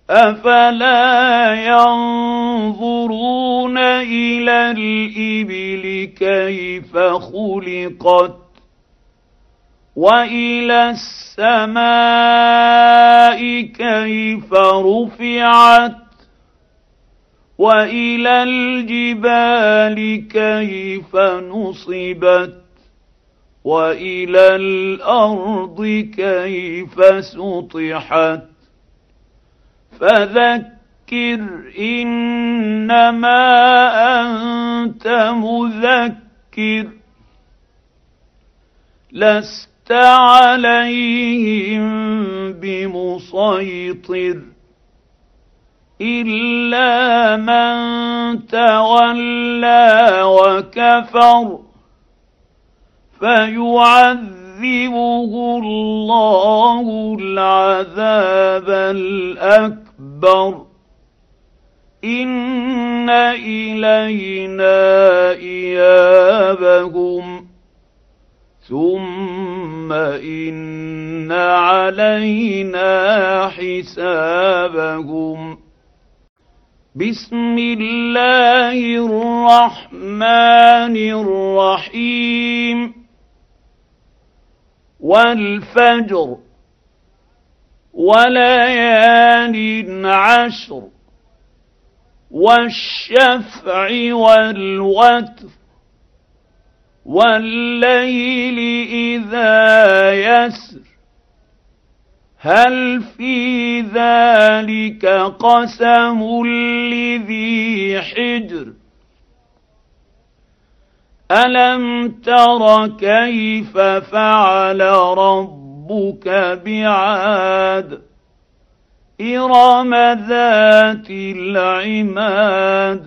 أفلا ينظرون إلى الإبل كيف خلقت وإلى السماء كيف رفعت وإلى الجبال كيف نصبت وإلى الأرض كيف سطحت فذكر إنما أنت مذكر لست عليهم بمسيطر إلا من تولى وكفر فيعذبه الله العذاب الأكبر إن إلينا إيابهم ثم إن علينا حسابهم بسم الله الرحمن الرحيم والفجر وليال عشر والشفع والوتر والليل إذا يسر هل في ذلك قسم لذي حجر ألم تر كيف فعل ربك بعاد إرم ذات العماد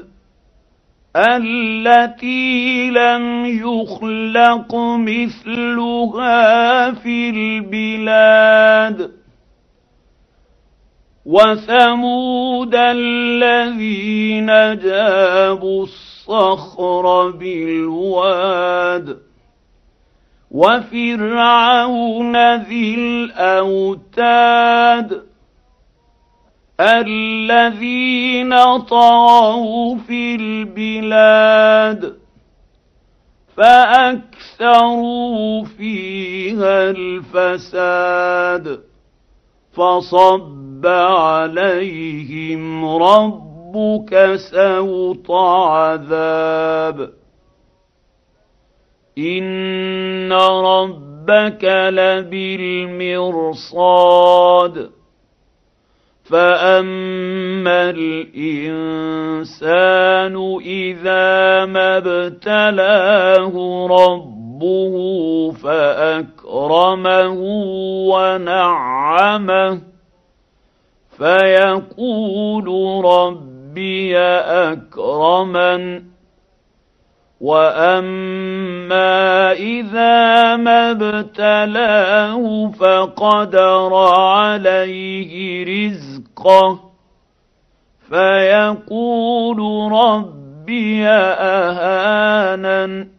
التي لم يخلق مثلها في البلاد وثمود الذين جابوا الصخر بالواد وفرعون ذي الأوتاد الذين طغوا في البلاد فأكثروا فيها الفساد فصب عليهم ربك سوط عذاب إن ربك لبالمرصاد فأما الإنسان إذا ما ابتلاه ربه فأكرمه ونعمه فيقول ربي أكرمن وأما إذا ما ابتلاه فقدر عليه رزقه فيقول ربي أهانن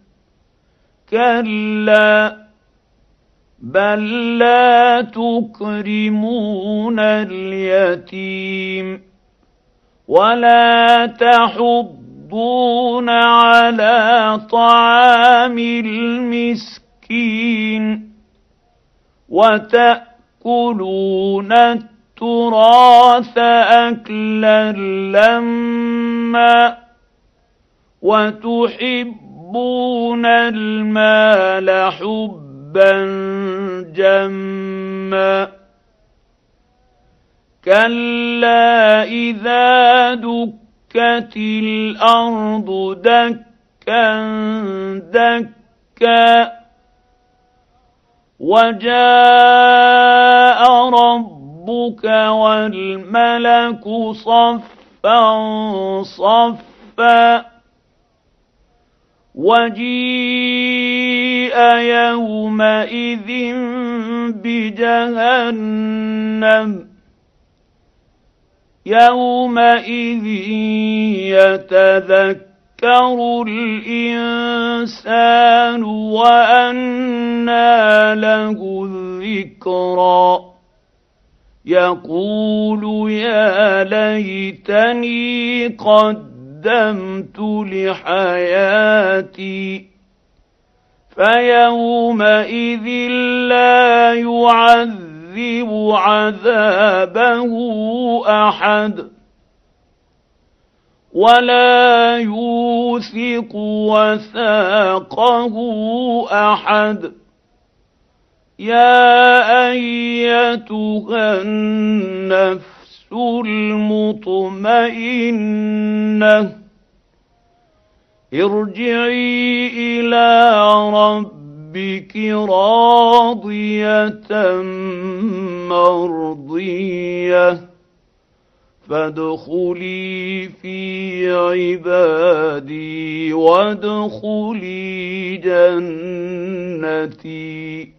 كلا بل لا تكرمون اليتيم ولا تحضون على طعام المسكين وتأكلون التراث أكلا لما وتحبون المال حبا جما كلا إذا دكت الأرض دكا دكا وجاء ربك والملك صفا صفا وجيء يومئذ بجهنم يومئذ يتذكر الإنسان وأنى له الذكرى يقول يا ليتني قدمت لحياتي فيومئذ لا يعذب عذابه أحد ولا يوثق وثاقه أحد يا أيتها النفس المطمئنة ارجعي إلى ربك راضية مرضية فادخلي في عبادي وادخلي جنتي